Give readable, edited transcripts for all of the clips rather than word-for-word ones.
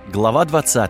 Глава 20.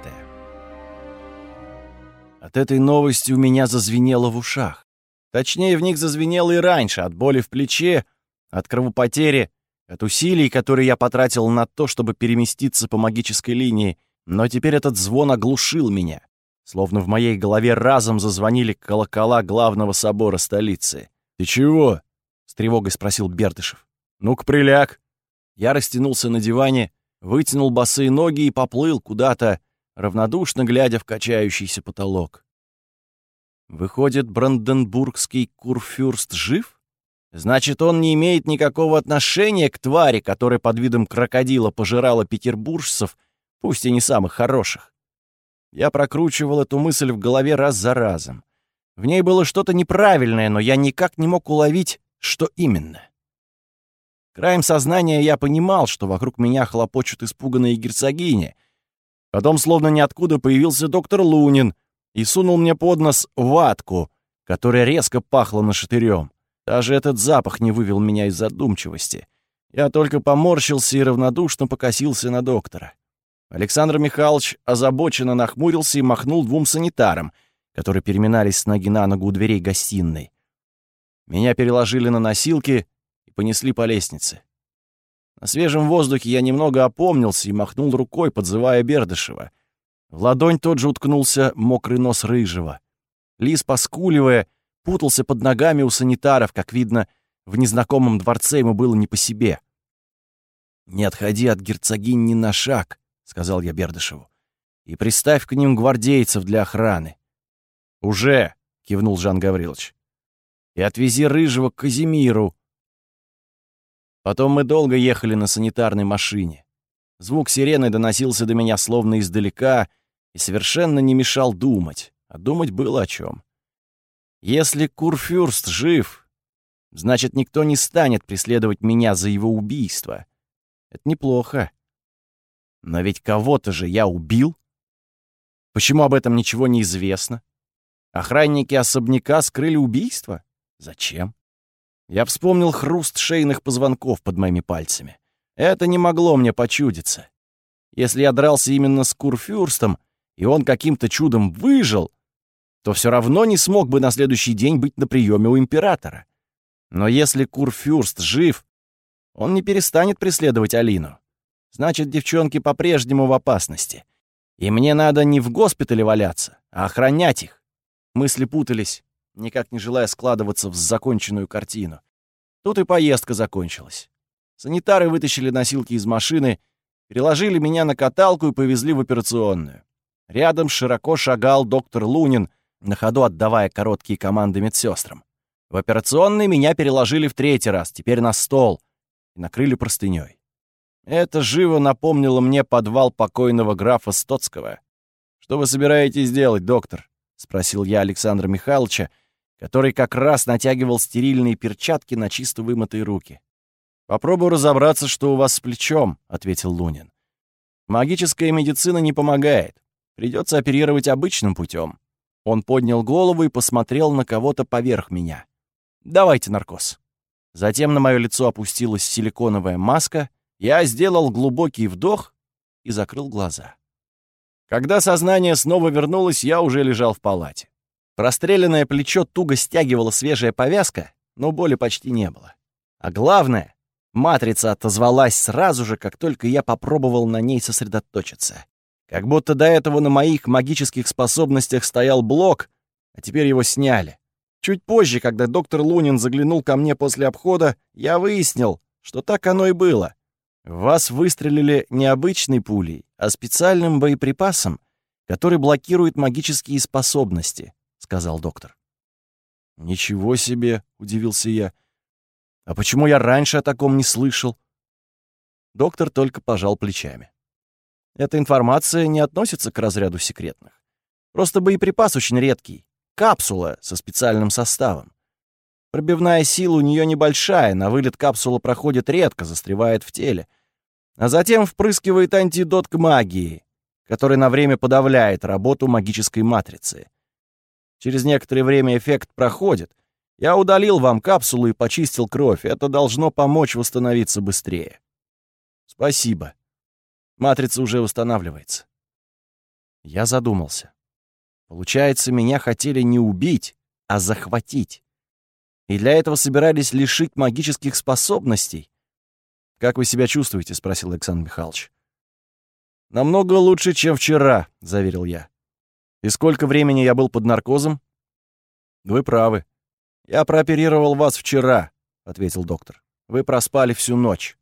От этой новости у меня зазвенело в ушах. Точнее, в них зазвенело и раньше, от боли в плече, от кровопотери, от усилий, которые я потратил на то, чтобы переместиться по магической линии, но теперь этот звон оглушил меня, словно в моей голове разом зазвонили колокола главного собора столицы. «Ты чего?» — с тревогой спросил Бердышев. «Ну-ка, приляг». Я растянулся на диване, вытянул босые ноги и поплыл куда-то, равнодушно глядя в качающийся потолок. Выходит, бранденбургский курфюрст жив? Значит, он не имеет никакого отношения к твари, которая под видом крокодила пожирала петербуржцев, пусть и не самых хороших. Я прокручивал эту мысль в голове раз за разом. В ней было что-то неправильное, но я никак не мог уловить, что именно. Краем сознания я понимал, что вокруг меня хлопочут испуганные герцогини. Потом, словно ниоткуда, появился доктор Лунин и сунул мне под нос ватку, которая резко пахла нашатырем. Даже этот запах не вывел меня из задумчивости. Я только поморщился и равнодушно покосился на доктора. Александр Михайлович озабоченно нахмурился и махнул двум санитарам, которые переминались с ноги на ногу у дверей гостиной. Меня переложили на носилки и понесли по лестнице. На свежем воздухе я немного опомнился и махнул рукой, подзывая Бердышева. В ладонь тот же уткнулся мокрый нос Рыжего. Лис, поскуливая, путался под ногами у санитаров. Как видно, в незнакомом дворце ему было не по себе. «Не отходи от герцогинь ни на шаг», — сказал я Бердышеву, «и приставь к ним гвардейцев для охраны». «Уже», — кивнул Жан Гаврилович. «И отвези Рыжего к Казимиру». Потом мы долго ехали на санитарной машине. Звук сирены доносился до меня словно издалека и совершенно не мешал думать, а думать было о чем. Если курфюрст жив, значит, никто не станет преследовать меня за его убийство. Это неплохо. Но ведь кого-то же я убил. Почему об этом ничего не известно? Охранники особняка скрыли убийство? Зачем? Я вспомнил хруст шейных позвонков под моими пальцами. Это не могло мне почудиться. Если я дрался именно с курфюрстом, и он каким-то чудом выжил, то все равно не смог бы на следующий день быть на приеме у императора. Но если курфюрст жив, он не перестанет преследовать Алину. Значит, девчонки по-прежнему в опасности. И мне надо не в госпитале валяться, а охранять их. Мысли путались, никак не желая складываться в законченную картину. Тут и поездка закончилась. Санитары вытащили носилки из машины, переложили меня на каталку и повезли в операционную. Рядом широко шагал доктор Лунин, на ходу отдавая короткие команды медсестрам. В операционной меня переложили в третий раз, теперь на стол, и накрыли простыней. Это живо напомнило мне подвал покойного графа Стоцкого. «Что вы собираетесь делать, доктор?» — спросил я Александра Михайловича, который как раз натягивал стерильные перчатки на чисто вымытые руки. «Попробую разобраться, что у вас с плечом», — ответил Лунин. «Магическая медицина не помогает. Придется оперировать обычным путем». Он поднял голову и посмотрел на кого-то поверх меня. «Давайте наркоз». Затем на мое лицо опустилась силиконовая маска, я сделал глубокий вдох и закрыл глаза. Когда сознание снова вернулось, я уже лежал в палате. Простреленное плечо туго стягивала свежая повязка, но боли почти не было. А главное, матрица отозвалась сразу же, как только я попробовал на ней сосредоточиться. Как будто до этого на моих магических способностях стоял блок, а теперь его сняли. Чуть позже, когда доктор Лунин заглянул ко мне после обхода, я выяснил, что так оно и было. В вас выстрелили не обычной пулей, а специальным боеприпасом, который блокирует магические способности, — сказал доктор. «Ничего себе!» — удивился я. «А почему я раньше о таком не слышал?» Доктор только пожал плечами. «Эта информация не относится к разряду секретных. Просто боеприпас очень редкий. Капсула со специальным составом. Пробивная сила у нее небольшая, на вылет капсула проходит редко, застревает в теле. А затем впрыскивает антидот к магии, который на время подавляет работу магической матрицы. Через некоторое время эффект проходит. Я удалил вам капсулу и почистил кровь. Это должно помочь восстановиться быстрее». «Спасибо. Матрица уже восстанавливается. Я задумался. Получается, меня хотели не убить, а захватить. И для этого собирались лишить магических способностей. «Как вы себя чувствуете?» — спросил Александр Михайлович. «Намного лучше, чем вчера», — заверил я. «И сколько времени я был под наркозом?» «Вы правы. Я прооперировал вас вчера», — ответил доктор. «Вы проспали всю ночь».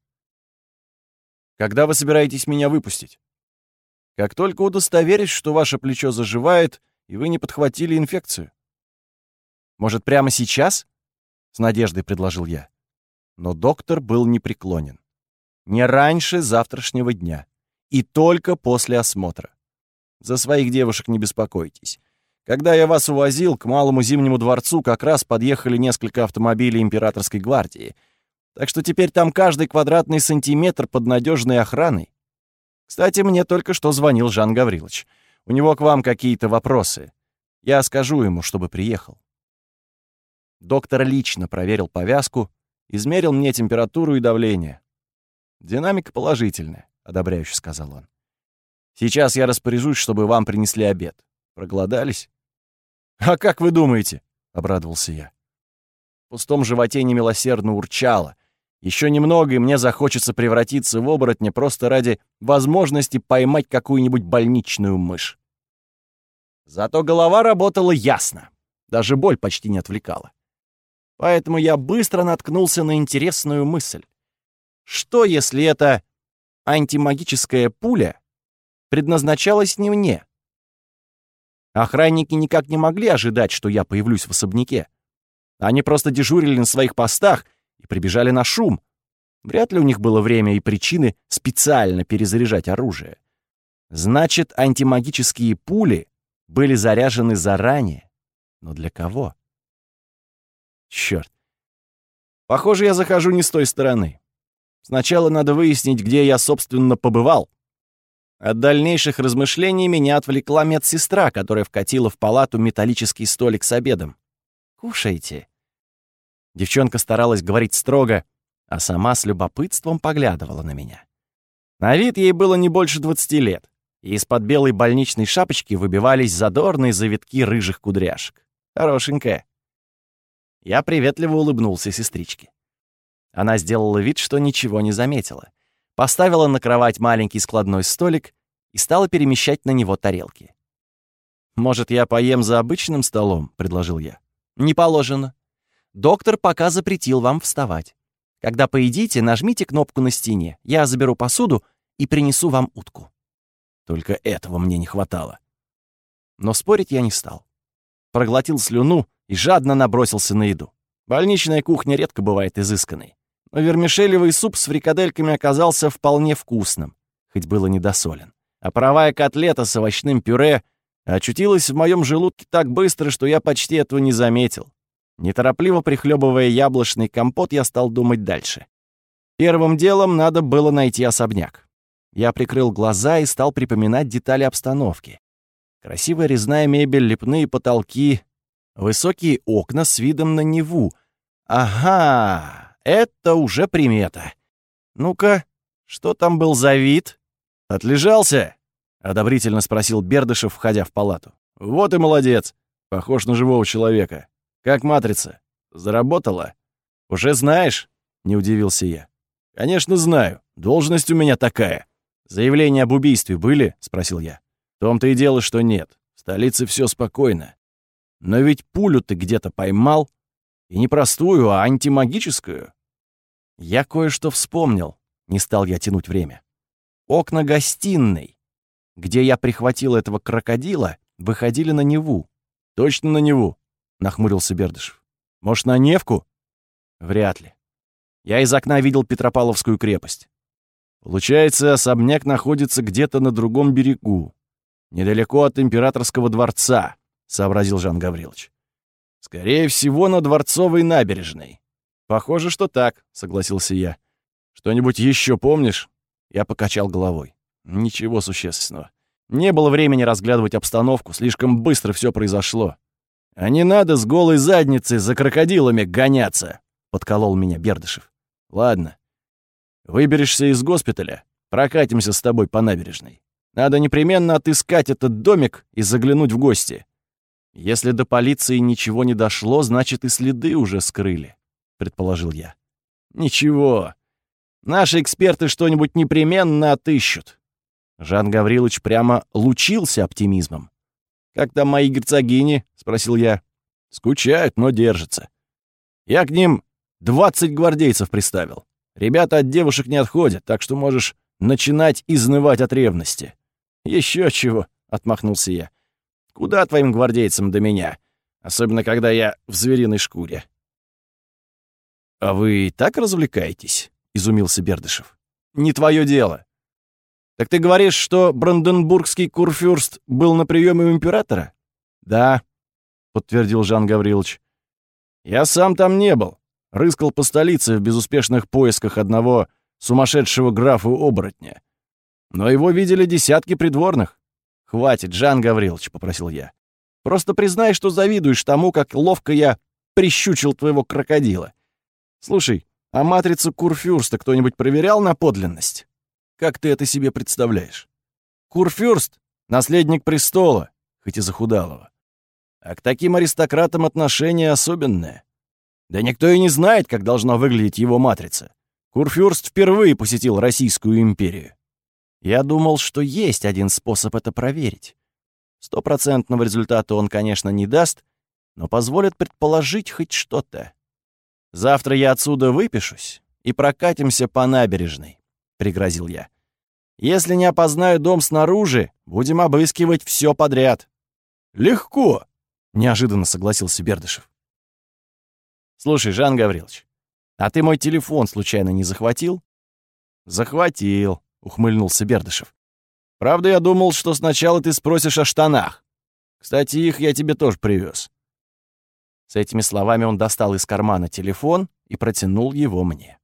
«Когда вы собираетесь меня выпустить?» «Как только удостоверюсь, что ваше плечо заживает, и вы не подхватили инфекцию». «Может, прямо сейчас?» — с надеждой предложил я. Но доктор был непреклонен. «Не раньше завтрашнего дня. И только после осмотра. За своих девушек не беспокойтесь. Когда я вас увозил, к Малому Зимнему дворцу как раз подъехали несколько автомобилей императорской гвардии. Так что теперь там каждый квадратный сантиметр под надежной охраной. Кстати, мне только что звонил Жан Гаврилович. У него к вам какие-то вопросы. Я скажу ему, чтобы приехал». Доктор лично проверил повязку, измерил мне температуру и давление. «Динамика положительная», — одобряюще сказал он. «Сейчас я распоряжусь, чтобы вам принесли обед. Проголодались?» «А как вы думаете?» — обрадовался я. В пустом животе немилосердно урчало. Еще немного, и мне захочется превратиться в оборотня просто ради возможности поймать какую-нибудь больничную мышь. Зато голова работала ясно. Даже боль почти не отвлекала. Поэтому я быстро наткнулся на интересную мысль. Что, если эта антимагическая пуля предназначалась не мне? Охранники никак не могли ожидать, что я появлюсь в особняке. Они просто дежурили на своих постах и прибежали на шум. Вряд ли у них было время и причины специально перезаряжать оружие. Значит, антимагические пули были заряжены заранее. Но для кого? Чёрт. Похоже, я захожу не с той стороны. Сначала надо выяснить, где я, собственно, побывал. От дальнейших размышлений меня отвлекла медсестра, которая вкатила в палату металлический столик с обедом. «Кушайте». Девчонка старалась говорить строго, а сама с любопытством поглядывала на меня. На вид ей было не больше 20 лет, и из-под белой больничной шапочки выбивались задорные завитки рыжих кудряшек. Хорошенькая. Я приветливо улыбнулся сестричке. Она сделала вид, что ничего не заметила. Поставила на кровать маленький складной столик и стала перемещать на него тарелки. «Может, я поем за обычным столом?» — предложил я. «Не положено. Доктор пока запретил вам вставать. Когда поедите, нажмите кнопку на стене. Я заберу посуду и принесу вам утку». Только этого мне не хватало. Но спорить я не стал. Проглотил слюну и жадно набросился на еду. Больничная кухня редко бывает изысканной. Но вермишелевый суп с фрикадельками оказался вполне вкусным, хоть было недосолен. А паровая котлета с овощным пюре очутилась в моем желудке так быстро, что я почти этого не заметил. Неторопливо прихлебывая яблочный компот, я стал думать дальше. Первым делом надо было найти особняк. Я прикрыл глаза и стал припоминать детали обстановки. Красивая резная мебель, лепные потолки, высокие окна с видом на Неву. Ага! Это уже примета. Ну-ка, что там был за вид? «Отлежался?» — одобрительно спросил Бердышев, входя в палату. «Вот и молодец. Похож на живого человека. Как матрица? Заработала?» «Уже знаешь?» — не удивился я. «Конечно знаю. Должность у меня такая». «Заявления об убийстве были?» — спросил я. «В том-то и дело, что нет. В столице все спокойно. Но ведь пулю ты где-то поймал. И не простую, а антимагическую». Я кое-что вспомнил. Не стал я тянуть время. Окна гостиной, где я прихватил этого крокодила, выходили на Неву. «Точно на Неву?» — нахмурился Бердышев. «Может, на Невку?» «Вряд ли. Я из окна видел Петропавловскую крепость. Получается, особняк находится где-то на другом берегу, недалеко от императорского дворца», — сообразил Жан Гаврилович. «Скорее всего, на Дворцовой набережной». «Похоже, что так», — согласился я. «Что-нибудь еще помнишь?» Я покачал головой. «Ничего существенного. Не было времени разглядывать обстановку, слишком быстро все произошло». «А не надо с голой задницей за крокодилами гоняться», — подколол меня Бердышев. «Ладно. Выберешься из госпиталя, прокатимся с тобой по набережной. Надо непременно отыскать этот домик и заглянуть в гости. Если до полиции ничего не дошло, значит, и следы уже скрыли, предположил я. Ничего. Наши эксперты что-нибудь непременно отыщут. Жан Гаврилович прямо лучился оптимизмом. «Как там мои герцогини?» — спросил я. «Скучают, но держатся. Я к ним 20 гвардейцев приставил. Ребята от девушек не отходят, так что можешь начинать изнывать от ревности». «Еще чего», — отмахнулся я. «Куда твоим гвардейцам до меня? Особенно, когда я в звериной шкуре». «А вы так развлекаетесь?» — изумился Бердышев. «Не твое дело. Так ты говоришь, что бранденбургский курфюрст был на приеме у императора?» «Да», — подтвердил Жан Гаврилович. «Я сам там не был. Рыскал по столице в безуспешных поисках одного сумасшедшего графа-оборотня. Но его видели десятки придворных». «Хватит, Жан Гаврилович», — попросил я. «Просто признай, что завидуешь тому, как ловко я прищучил твоего крокодила. Слушай, а матрицу курфюрста кто-нибудь проверял на подлинность? Как ты это себе представляешь? Курфюрст — наследник престола, хоть и захудалого. А к таким аристократам отношение особенное. Да никто и не знает, как должна выглядеть его матрица. Курфюрст впервые посетил Российскую империю. Я думал, что есть один способ это проверить. 100% результата он, конечно, не даст, но позволит предположить хоть что-то. Завтра я отсюда выпишусь и прокатимся по набережной, — пригрозил я. Если не опознаю дом снаружи, будем обыскивать все подряд. Легко, — неожиданно согласился Бердышев. Слушай, Жан Гаврилович, а ты мой телефон случайно не захватил? Захватил, — ухмыльнулся Бердышев. Правда, я думал, что сначала ты спросишь о штанах. Кстати, их я тебе тоже привез. С этими словами он достал из кармана телефон и протянул его мне.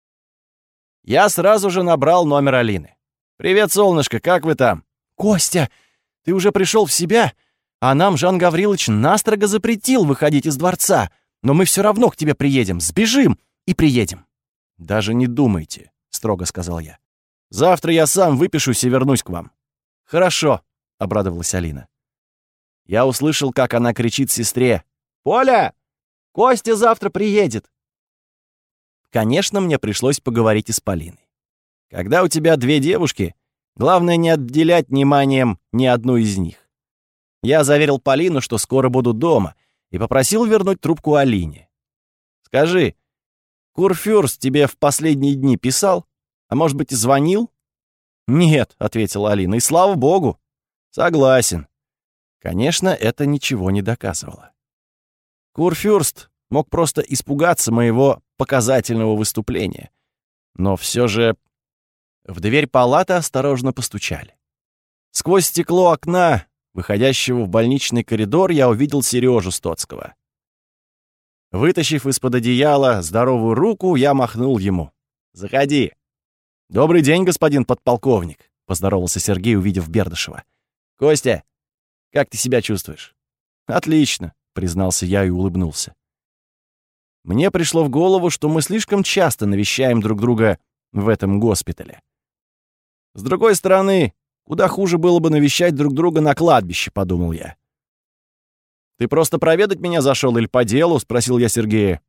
Я сразу же набрал номер Алины. «Привет, солнышко, как вы там?» «Костя, ты уже пришел в себя? А нам Жан Гаврилович настрого запретил выходить из дворца. Но мы все равно к тебе приедем, сбежим и приедем». «Даже не думайте», — строго сказал я. «Завтра я сам выпишусь и вернусь к вам». «Хорошо», — обрадовалась Алина. Я услышал, как она кричит сестре: «Поля! Костя завтра приедет!» Конечно, мне пришлось поговорить и с Полиной. Когда у тебя две девушки, главное не отделять вниманием ни одну из них. Я заверил Полину, что скоро буду дома, и попросил вернуть трубку Алине. «Скажи, курфюрст тебе в последние дни писал? А может быть, и звонил?» «Нет», — ответила Алина, — «и слава богу». «Согласен». Конечно, это ничего не доказывало. Курфюрст мог просто испугаться моего показательного выступления. Но все же в дверь палаты осторожно постучали. Сквозь стекло окна, выходящего в больничный коридор, я увидел Сережу Стоцкого. Вытащив из-под одеяла здоровую руку, я махнул ему. «Заходи». «Добрый день, господин подполковник», — поздоровался Сергей, увидев Бердышева. «Костя, как ты себя чувствуешь?» «Отлично», — признался я и улыбнулся. Мне пришло в голову, что мы слишком часто навещаем друг друга в этом госпитале. С другой стороны, куда хуже было бы навещать друг друга на кладбище, подумал я. «Ты просто проведать меня зашел или по делу?» — спросил я Сергея.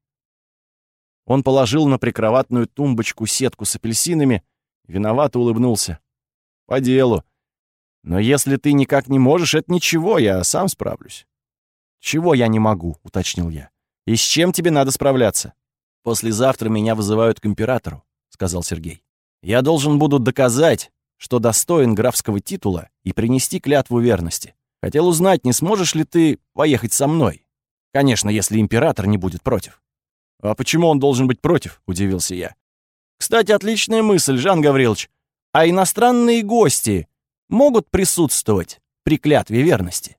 Он положил на прикроватную тумбочку сетку с апельсинами, виновато улыбнулся. «По делу. Но если ты никак не можешь, это ничего, я сам справлюсь». «Чего я не могу?» — уточнил я. «И с чем тебе надо справляться?» «Послезавтра меня вызывают к императору», — сказал Сергей. «Я должен буду доказать, что достоин графского титула, и принести клятву верности. Хотел узнать, не сможешь ли ты поехать со мной? Конечно, если император не будет против». «А почему он должен быть против?» — удивился я. «Кстати, отличная мысль, Жан Гаврилович. А иностранные гости могут присутствовать при клятве верности?»